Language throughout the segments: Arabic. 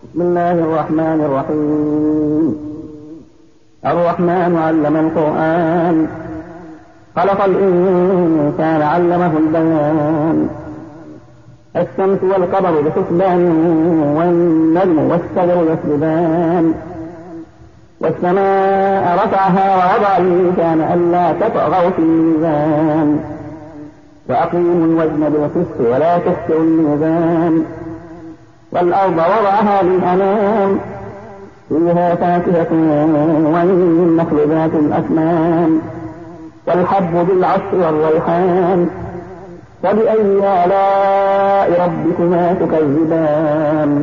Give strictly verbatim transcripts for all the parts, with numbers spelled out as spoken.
بسم الله الرحمن الرحيم. الرحمن علم القرآن، خلق الإنسان علمه البيان. الشمس والقمر بحسبان والنجم والشجر يسجدان. والسماء رفعها ووضع الميزان ألا تطغوا في الميزان. وأقيموا الوزن بالقسط ولا تخسروا الميزان. والأرض وضعها للأنام، فيها فاكهة والنخل ذات الأكمام. والحب بالعصف والريحان. فبأي آلاء ربكما تكذبان.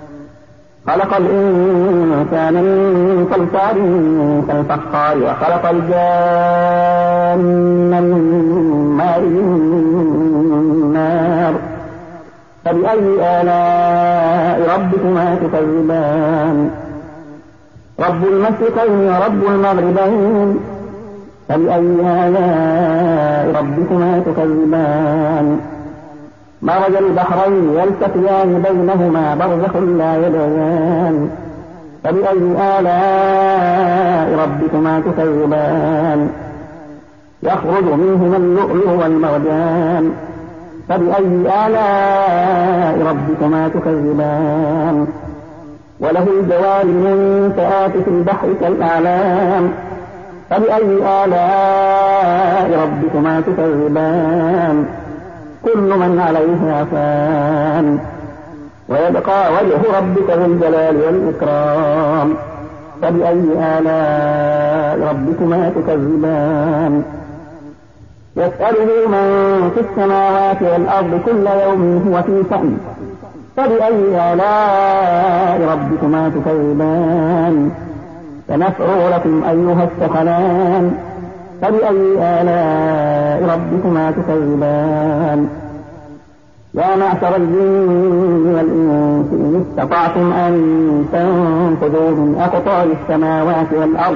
خلق الإنسان من صلصال كالفخار، وخلق الجان من مارج من نار. فبأي آلاء ربكما تكذبان. رب المشرقين ورب المغربين. فبأي آلاء ربكما تكذبان. مرج البحرين يلتقيان بينهما برزخ لا يبغيان. فبأي آلاء ربكما تكذبان. يخرج منهما اللؤلؤ والمرجان. فبأي آلاء ربكما تكذبان. وله الجوار المنشآت في البحر كالأعلام. فبأي آلاء ربكما تكذبان. كل من عليها فان، ويبقى وجه ربك ذو الجلال والإكرام. فبأي آلاء ربكما تكذبان. يسأله من في السماوات والأرض كل يوم هو في شأن. فبأي آلاء ربكما تكذبان. سنفرغ لكم أيها الثقلان. فبأي آلاء ربكما تكذبان. يا معشر الجن والإنس إن استطعتم أن تنفذوا من أقطار السماوات والأرض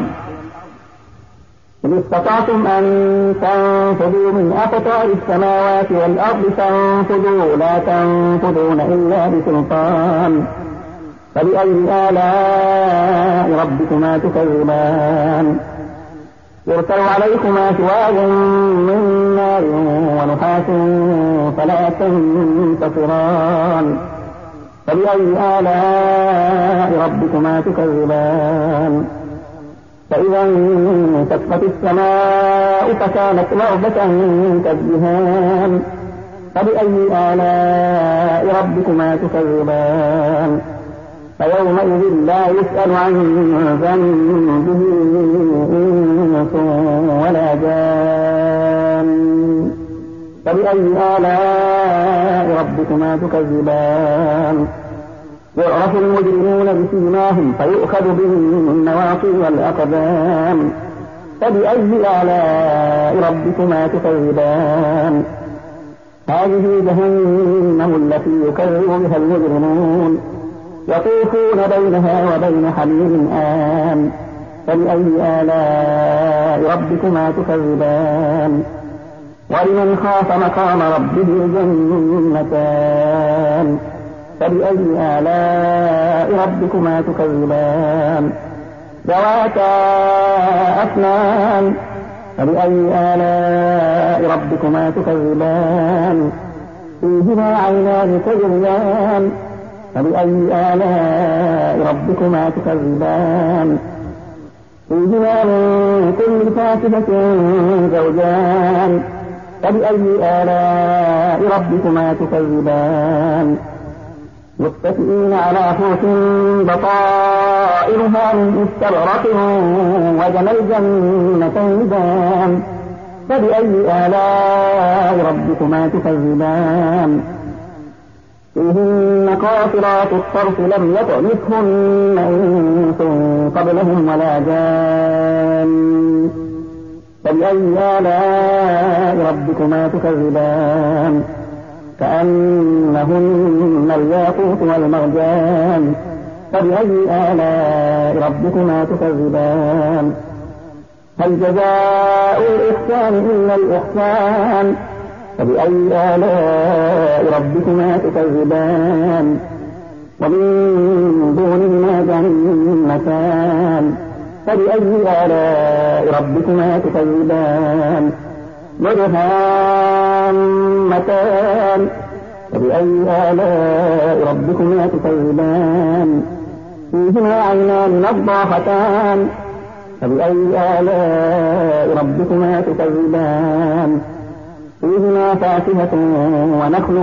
إن استطعتم أن تنفذوا من أقطار السماوات والأرض فانفذوا لا تنفذون إلا بسلطان. فبأي آلاء ربكما تكذبان. يرسل عليكما شواظ من نار ونحاس فلا تنتصران. فبأي آلاء ربكما تكذبان. فإذا انشقت السماء فكانت وردة كالدهان. فبأي آلاء ربكما تكذبان. فيومئذ لا يسأل عن ذنبه إنس ولا جان. فبأي آلاء ربكما تكذبان. يعرف المجرمون بسيماهم فيؤخذ بالنواصي والأقدام. فبأي آلاء ربكما تكذبان. هذه جهنم التي يكذب بها المجرمون، يطوفون بينها وبين حميم آن. فبأي آلاء ربكما تكذبان. ولمن خاف مقام ربه جنتان. فبأي آلاء ربكما تكذبان. ذواتا أفنان. فبأي آلاء ربكما تكذبان. فيهما عينان تجريان. فبأي آلاء ربكما تكذبان. فيهما من كل فاكهة زوجان. فبأي آلاء ربكما تكذبان. متكئين على فرش بطائرها من استبرق وجنى الجنتين دان. فبأي آلاء ربكما تكذبان. فيهن قاصرات الطرف لم يطمثهن إنس قبلهم ولا جان. فبأي آلاء ربكما تكذبان. كأنهن الياقوت والمرجان. فبأي آلاء ربكما تكذبان. هل جزاء الإحسان إلا الإحسان. فبأي آلاء ربكما تكذبان. ومن دونهما جنتان فبأي آلاء ربكما تكذبان مدهامتان فبأي آلاء ربكما تكذبان فيهما عينان نضاختان فبأي آلاء ربكما تكذبان فيهما فاكهة ونخل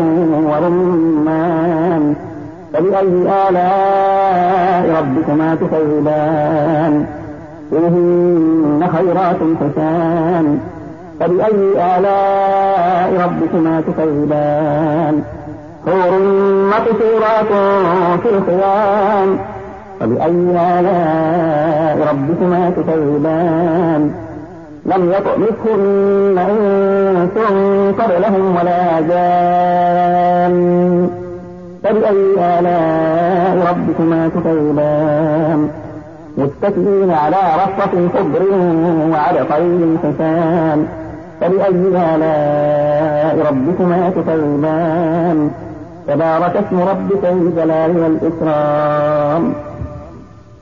ورمان فبأي آلاء ربكما تكذبان فيهن خيرات حسان فبأي آلاء ربكما تكذبان حور مقصورات في الخيام فبأي آلاء ربكما تكذبان لم يطمثهن إنس قبلهم ولا جان فبأي آلاء ربكما تكذبان متكئين على رفرف خضر وعبقري حسان فبأي آلاء ربكما تكذبان تبارك اسم ربك ذي الجلال والإكرام